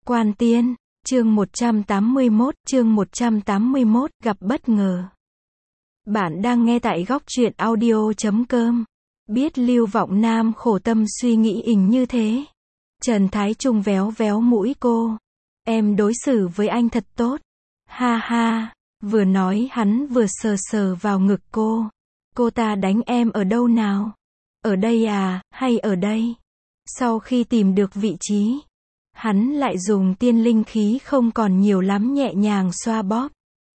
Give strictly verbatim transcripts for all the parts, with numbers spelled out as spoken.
Quan Tiên, chương một trăm tám mươi mốt, chương một trăm tám mươi mốt, gặp bất ngờ. Bạn đang nghe tại góc truyện audio chấm com. Biết Lưu Vọng Nam khổ tâm suy nghĩ ình như thế. Trần Thái Trung véo véo mũi cô. Em đối xử với anh thật tốt. Ha ha, vừa nói hắn vừa sờ sờ vào ngực cô. Cô ta đánh em ở đâu nào? Ở đây à, hay ở đây? Sau khi tìm được vị trí, hắn lại dùng tiên linh khí không còn nhiều lắm nhẹ nhàng xoa bóp.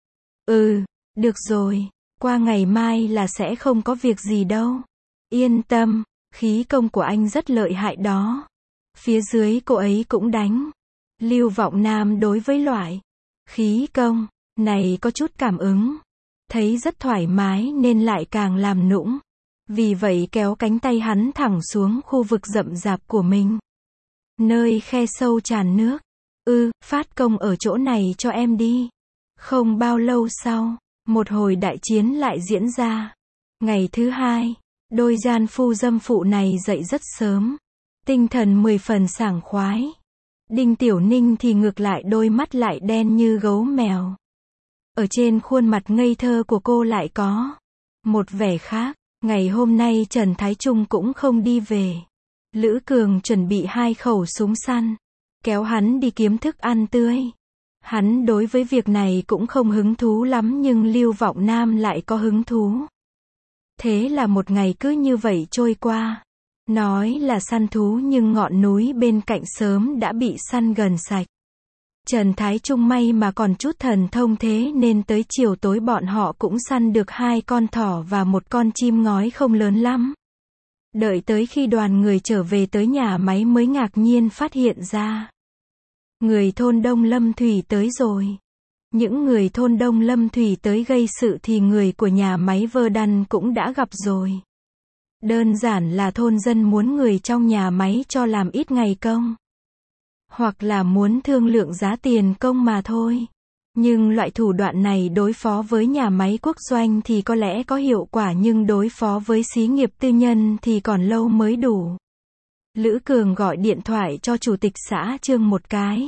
Ừ, được rồi, qua ngày mai là sẽ không có việc gì đâu. Yên tâm, khí công của anh rất lợi hại đó. Phía dưới cô ấy cũng đánh. Lưu Vọng Nam đối với loại khí công này có chút cảm ứng. Thấy rất thoải mái nên lại càng làm nũng. Vì vậy kéo cánh tay hắn thẳng xuống khu vực rậm rạp của mình. Nơi khe sâu tràn nước. Ư, ừ, phát công ở chỗ này cho em đi. Không bao lâu sau, một hồi đại chiến lại diễn ra. Ngày thứ hai, đôi gian phu dâm phụ này dậy rất sớm. Tinh thần mười phần sảng khoái. Đinh Tiểu Ninh thì ngược lại đôi mắt lại đen như gấu mèo. Ở trên khuôn mặt ngây thơ của cô lại có một vẻ khác. Ngày hôm nay Trần Thái Trung cũng không đi về. Lữ Cường chuẩn bị hai khẩu súng săn, kéo hắn đi kiếm thức ăn tươi. Hắn đối với việc này cũng không hứng thú lắm nhưng Lưu Vọng Nam lại có hứng thú. Thế là một ngày cứ như vậy trôi qua. Nói là săn thú nhưng ngọn núi bên cạnh sớm đã bị săn gần sạch. Trần Thái Trung may mà còn chút thần thông thế nên tới chiều tối bọn họ cũng săn được hai con thỏ và một con chim ngói không lớn lắm. Đợi tới khi đoàn người trở về tới nhà máy mới ngạc nhiên phát hiện ra. Người thôn Đông Lâm Thủy tới rồi. Những người thôn Đông Lâm Thủy tới gây sự thì người của nhà máy Vơ Đăn cũng đã gặp rồi. Đơn giản là thôn dân muốn người trong nhà máy cho làm ít ngày công. Hoặc là muốn thương lượng giá tiền công mà thôi. Nhưng loại thủ đoạn này đối phó với nhà máy quốc doanh thì có lẽ có hiệu quả nhưng đối phó với xí nghiệp tư nhân thì còn lâu mới đủ. Lữ Cường gọi điện thoại cho chủ tịch xã Trương một cái.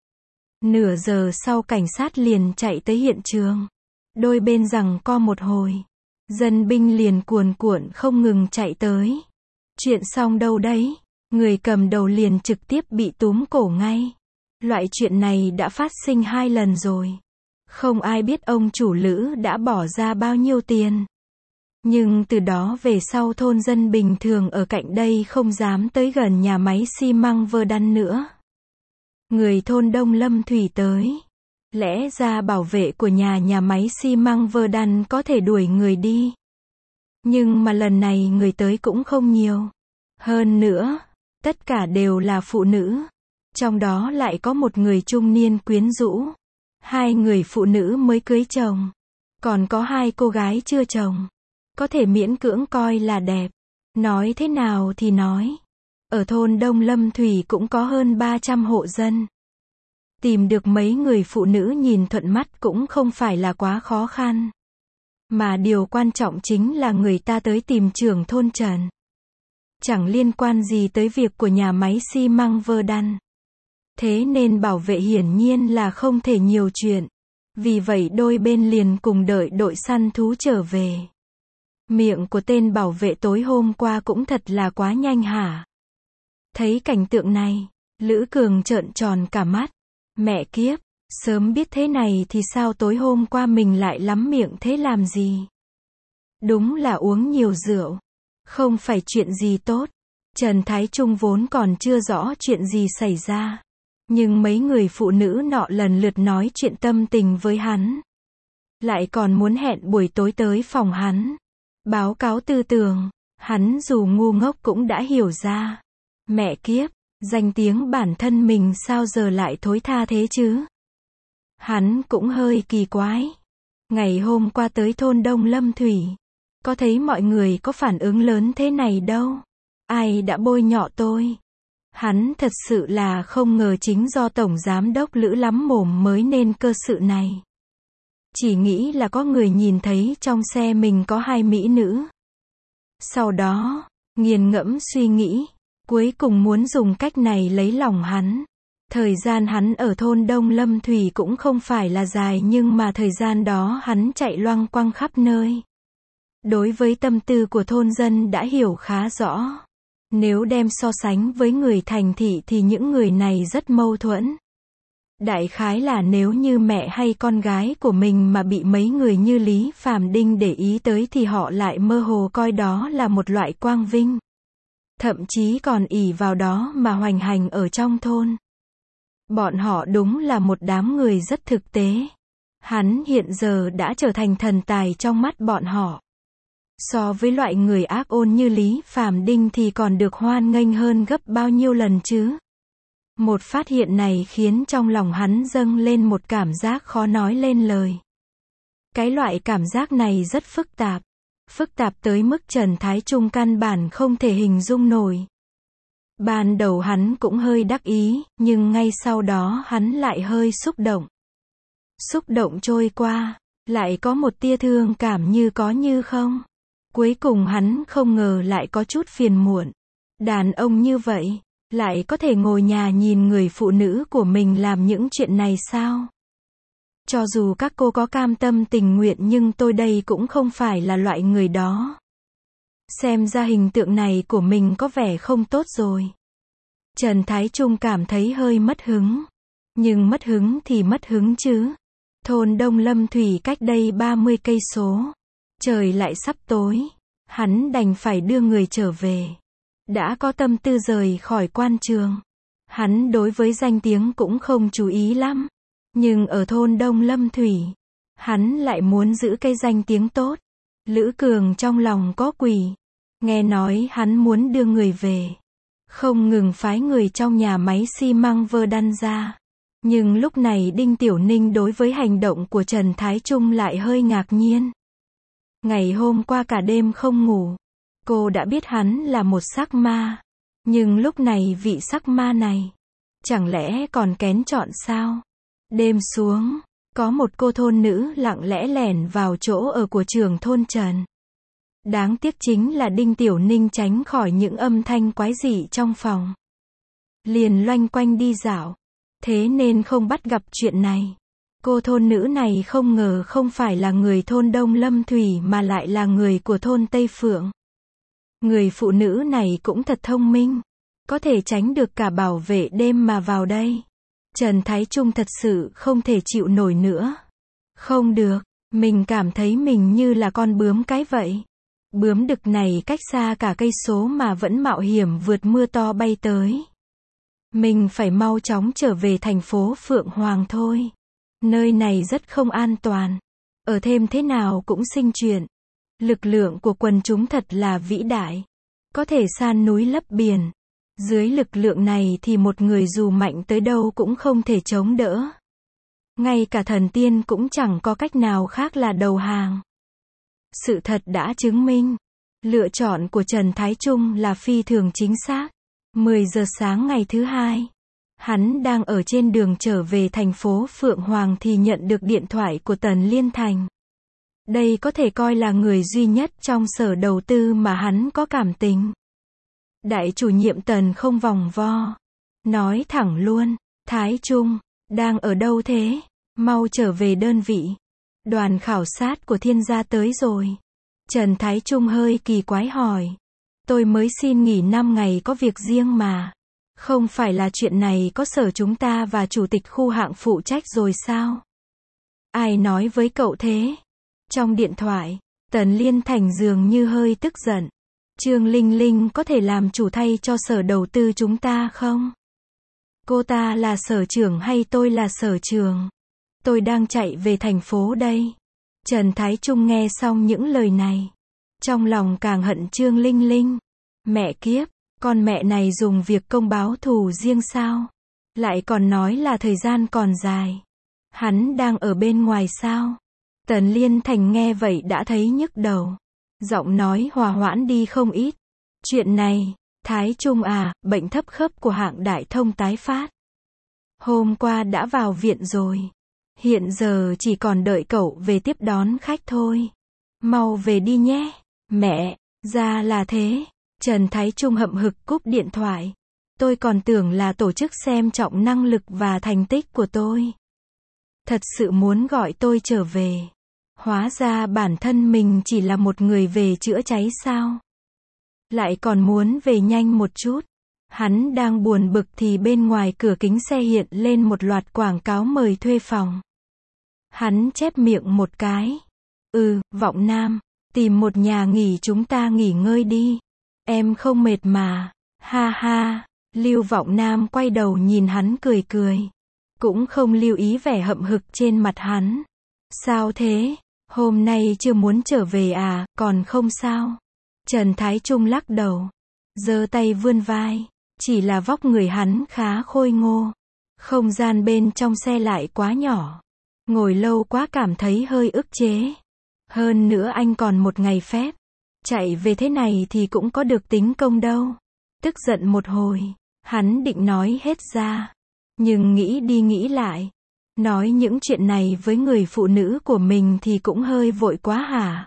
Nửa giờ sau cảnh sát liền chạy tới hiện trường. Đôi bên giằng co một hồi. Dân binh liền cuồn cuộn không ngừng chạy tới. Chuyện xong đâu đấy? Người cầm đầu liền trực tiếp bị túm cổ ngay. Loại chuyện này đã phát sinh hai lần rồi. Không ai biết ông chủ Lữ đã bỏ ra bao nhiêu tiền. Nhưng từ đó về sau thôn dân bình thường ở cạnh đây không dám tới gần nhà máy xi măng Vơ Đăn nữa. Người thôn Đông Lâm Thủy tới. Lẽ ra bảo vệ của nhà nhà máy xi măng Vơ Đăn có thể đuổi người đi. Nhưng mà lần này người tới cũng không nhiều. Hơn nữa, tất cả đều là phụ nữ. Trong đó lại có một người trung niên quyến rũ. Hai người phụ nữ mới cưới chồng. Còn có hai cô gái chưa chồng. Có thể miễn cưỡng coi là đẹp. Nói thế nào thì nói. Ở thôn Đông Lâm Thủy cũng có hơn ba trăm hộ dân. Tìm được mấy người phụ nữ nhìn thuận mắt cũng không phải là quá khó khăn. Mà điều quan trọng chính là người ta tới tìm trưởng thôn Trần. Chẳng liên quan gì tới việc của nhà máy xi măng Vơ Đăn. Thế nên bảo vệ hiển nhiên là không thể nhiều chuyện. Vì vậy đôi bên liền cùng đợi đội săn thú trở về. Miệng của tên bảo vệ tối hôm qua cũng thật là quá nhanh hả? Thấy cảnh tượng này, Lữ Cường trợn tròn cả mắt. Mẹ kiếp, sớm biết thế này thì sao tối hôm qua mình lại lắm miệng thế làm gì? Đúng là uống nhiều rượu. Không phải chuyện gì tốt. Trần Thái Trung vốn còn chưa rõ chuyện gì xảy ra. Nhưng mấy người phụ nữ nọ lần lượt nói chuyện tâm tình với hắn. Lại còn muốn hẹn buổi tối tới phòng hắn. Báo cáo tư tưởng. Hắn dù ngu ngốc cũng đã hiểu ra. Mẹ kiếp, danh tiếng bản thân mình sao giờ lại thối tha thế chứ? Hắn cũng hơi kỳ quái. Ngày hôm qua tới thôn Đông Lâm Thủy. Có thấy mọi người có phản ứng lớn thế này đâu. Ai đã bôi nhọ tôi? Hắn thật sự là không ngờ chính do Tổng Giám đốc Lữ lắm mồm mới nên cơ sự này. Chỉ nghĩ là có người nhìn thấy trong xe mình có hai mỹ nữ. Sau đó, nghiền ngẫm suy nghĩ, cuối cùng muốn dùng cách này lấy lòng hắn. Thời gian hắn ở thôn Đông Lâm Thủy cũng không phải là dài nhưng mà thời gian đó hắn chạy loăng quăng khắp nơi. Đối với tâm tư của thôn dân đã hiểu khá rõ. Nếu đem so sánh với người thành thị thì những người này rất mâu thuẫn. Đại khái là nếu như mẹ hay con gái của mình mà bị mấy người như Lý Phàm Đinh để ý tới thì họ lại mơ hồ coi đó là một loại quang vinh. Thậm chí còn ỷ vào đó mà hoành hành ở trong thôn. Bọn họ đúng là một đám người rất thực tế. Hắn hiện giờ đã trở thành thần tài trong mắt bọn họ. So với loại người ác ôn như Lý Phàm Đinh thì còn được hoan nghênh hơn gấp bao nhiêu lần chứ. Một phát hiện này khiến trong lòng hắn dâng lên một cảm giác khó nói lên lời. Cái loại cảm giác này rất phức tạp. Phức tạp tới mức Trần Thái Trung căn bản không thể hình dung nổi. Ban đầu hắn cũng hơi đắc ý, nhưng ngay sau đó hắn lại hơi xúc động. Xúc động trôi qua, lại có một tia thương cảm như có như không. Cuối cùng hắn không ngờ lại có chút phiền muộn. Đàn ông như vậy, lại có thể ngồi nhà nhìn người phụ nữ của mình làm những chuyện này sao? Cho dù các cô có cam tâm tình nguyện nhưng tôi đây cũng không phải là loại người đó. Xem ra hình tượng này của mình có vẻ không tốt rồi. Trần Thái Trung cảm thấy hơi mất hứng. Nhưng mất hứng thì mất hứng chứ. Thôn Đông Lâm Thủy cách đây ba mươi cây số. Trời lại sắp tối. Hắn đành phải đưa người trở về. Đã có tâm tư rời khỏi quan trường. Hắn đối với danh tiếng cũng không chú ý lắm. Nhưng ở thôn Đông Lâm Thủy, hắn lại muốn giữ cái danh tiếng tốt. Lữ Cường trong lòng có quỷ. Nghe nói hắn muốn đưa người về. Không ngừng phái người trong nhà máy xi măng vơ đăn ra. Nhưng lúc này Đinh Tiểu Ninh đối với hành động của Trần Thái Trung lại hơi ngạc nhiên. Ngày hôm qua cả đêm không ngủ. Cô đã biết hắn là một sắc ma. Nhưng lúc này vị sắc ma này, chẳng lẽ còn kén chọn sao? Đêm xuống, có một cô thôn nữ lặng lẽ lẻn vào chỗ ở của trưởng thôn Trần. Đáng tiếc chính là Đinh Tiểu Ninh tránh khỏi những âm thanh quái dị trong phòng. Liền loanh quanh đi dạo. Thế nên không bắt gặp chuyện này. Cô thôn nữ này không ngờ không phải là người thôn Đông Lâm Thủy mà lại là người của thôn Tây Phượng. Người phụ nữ này cũng thật thông minh. Có thể tránh được cả bảo vệ đêm mà vào đây. Trần Thái Trung thật sự không thể chịu nổi nữa. Không được, mình cảm thấy mình như là con bướm cái vậy. Bướm đực này cách xa cả cây số mà vẫn mạo hiểm vượt mưa to bay tới. Mình phải mau chóng trở về thành phố Phượng Hoàng thôi. Nơi này rất không an toàn. Ở thêm thế nào cũng sinh chuyện. Lực lượng của quần chúng thật là vĩ đại. Có thể san núi lấp biển. Dưới lực lượng này thì một người dù mạnh tới đâu cũng không thể chống đỡ. Ngay cả thần tiên cũng chẳng có cách nào khác là đầu hàng. Sự thật đã chứng minh. Lựa chọn của Trần Thái Trung là phi thường chính xác. mười giờ sáng ngày thứ hai. Hắn đang ở trên đường trở về thành phố Phượng Hoàng thì nhận được điện thoại của Tần Liên Thành. Đây có thể coi là người duy nhất trong sở đầu tư mà hắn có cảm tình. Đại chủ nhiệm Tần không vòng vo. Nói thẳng luôn. Thái Trung, đang ở đâu thế? Mau trở về đơn vị. Đoàn khảo sát của Thiên gia tới rồi. Trần Thái Trung hơi kỳ quái hỏi. Tôi mới xin nghỉ năm ngày có việc riêng mà. Không phải là chuyện này có sở chúng ta và chủ tịch khu hạng phụ trách rồi sao? Ai nói với cậu thế? Trong điện thoại, Tần Liên Thành dường như hơi tức giận. Trương Linh Linh có thể làm chủ thay cho sở đầu tư chúng ta không? Cô ta là sở trưởng hay tôi là sở trưởng? Tôi đang chạy về thành phố đây. Trần Thái Trung nghe xong những lời này. Trong lòng càng hận Trương Linh Linh. Mẹ kiếp, con mẹ này dùng việc công báo thù riêng sao? Lại còn nói là thời gian còn dài. Hắn đang ở bên ngoài sao? Tần Liên Thành nghe vậy đã thấy nhức đầu. Giọng nói hòa hoãn đi không ít. Chuyện này, Thái Trung à, bệnh thấp khớp của hạng đại thông tái phát. Hôm qua đã vào viện rồi. Hiện giờ chỉ còn đợi cậu về tiếp đón khách thôi. Mau về đi nhé. Mẹ, ra là thế. Trần Thái Trung hậm hực cúp điện thoại. tôi còn tưởng là tổ chức xem trọng năng lực và thành tích của tôi. Thật sự muốn gọi tôi trở về. Hóa ra bản thân mình chỉ là một người về chữa cháy sao? Lại còn muốn về nhanh một chút. Hắn đang buồn bực thì bên ngoài cửa kính xe hiện lên một loạt quảng cáo mời thuê phòng. Hắn chép miệng một cái. Ừ, Vọng Nam, tìm một nhà nghỉ chúng ta nghỉ ngơi đi. Em không mệt mà. Ha ha. Lưu Vọng Nam quay đầu nhìn hắn cười cười. Cũng không lưu ý vẻ hậm hực trên mặt hắn. Sao thế? Hôm nay chưa muốn trở về à, còn không sao? Trần Thái Trung lắc đầu. Giơ tay vươn vai. Chỉ là vóc người hắn khá khôi ngô. Không gian bên trong xe lại quá nhỏ. Ngồi lâu quá cảm thấy hơi ức chế. Hơn nữa anh còn một ngày phép. Chạy về thế này thì cũng có được tính công đâu. Tức giận một hồi. Hắn định nói hết ra. Nhưng nghĩ đi nghĩ lại. Nói những chuyện này với người phụ nữ của mình thì cũng hơi vội quá hả?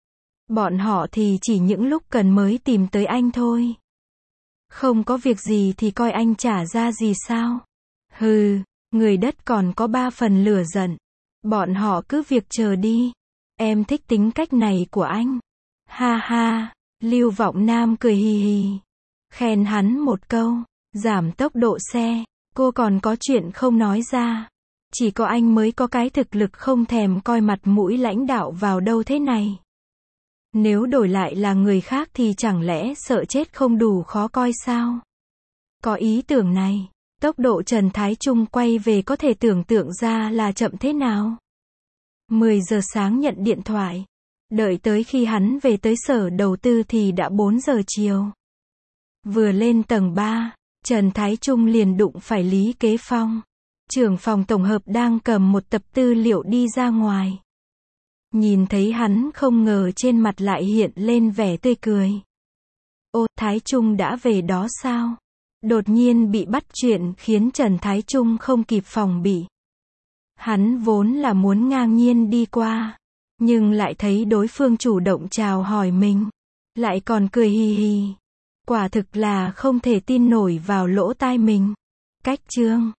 Bọn họ thì chỉ những lúc cần mới tìm tới anh thôi. Không có việc gì thì coi anh trả ra gì sao? Hừ, người đất còn có ba phần lửa giận. Bọn họ cứ việc chờ đi. Em thích tính cách này của anh. Ha ha, Lưu Vọng Nam cười hì hì. Khen hắn một câu, giảm tốc độ xe, cô còn có chuyện không nói ra. Chỉ có anh mới có cái thực lực không thèm coi mặt mũi lãnh đạo vào đâu thế này. Nếu đổi lại là người khác thì chẳng lẽ sợ chết không đủ khó coi sao? Có ý tưởng này, tốc độ Trần Thái Trung quay về có thể tưởng tượng ra là chậm thế nào. mười giờ sáng nhận điện thoại. Đợi tới khi hắn về tới sở đầu tư thì đã bốn giờ chiều. Vừa lên tầng ba, Trần Thái Trung liền đụng phải Lý Kế Phong. Trưởng phòng tổng hợp đang cầm một tập tư liệu đi ra ngoài. Nhìn thấy hắn không ngờ trên mặt lại hiện lên vẻ tươi cười. Ô, Thái Trung đã về đó sao? Đột nhiên bị bắt chuyện khiến Trần Thái Trung không kịp phòng bị. Hắn vốn là muốn ngang nhiên đi qua. Nhưng lại thấy đối phương chủ động chào hỏi mình. Lại còn cười hì hì. Quả thực là không thể tin nổi vào lỗ tai mình. Cách chương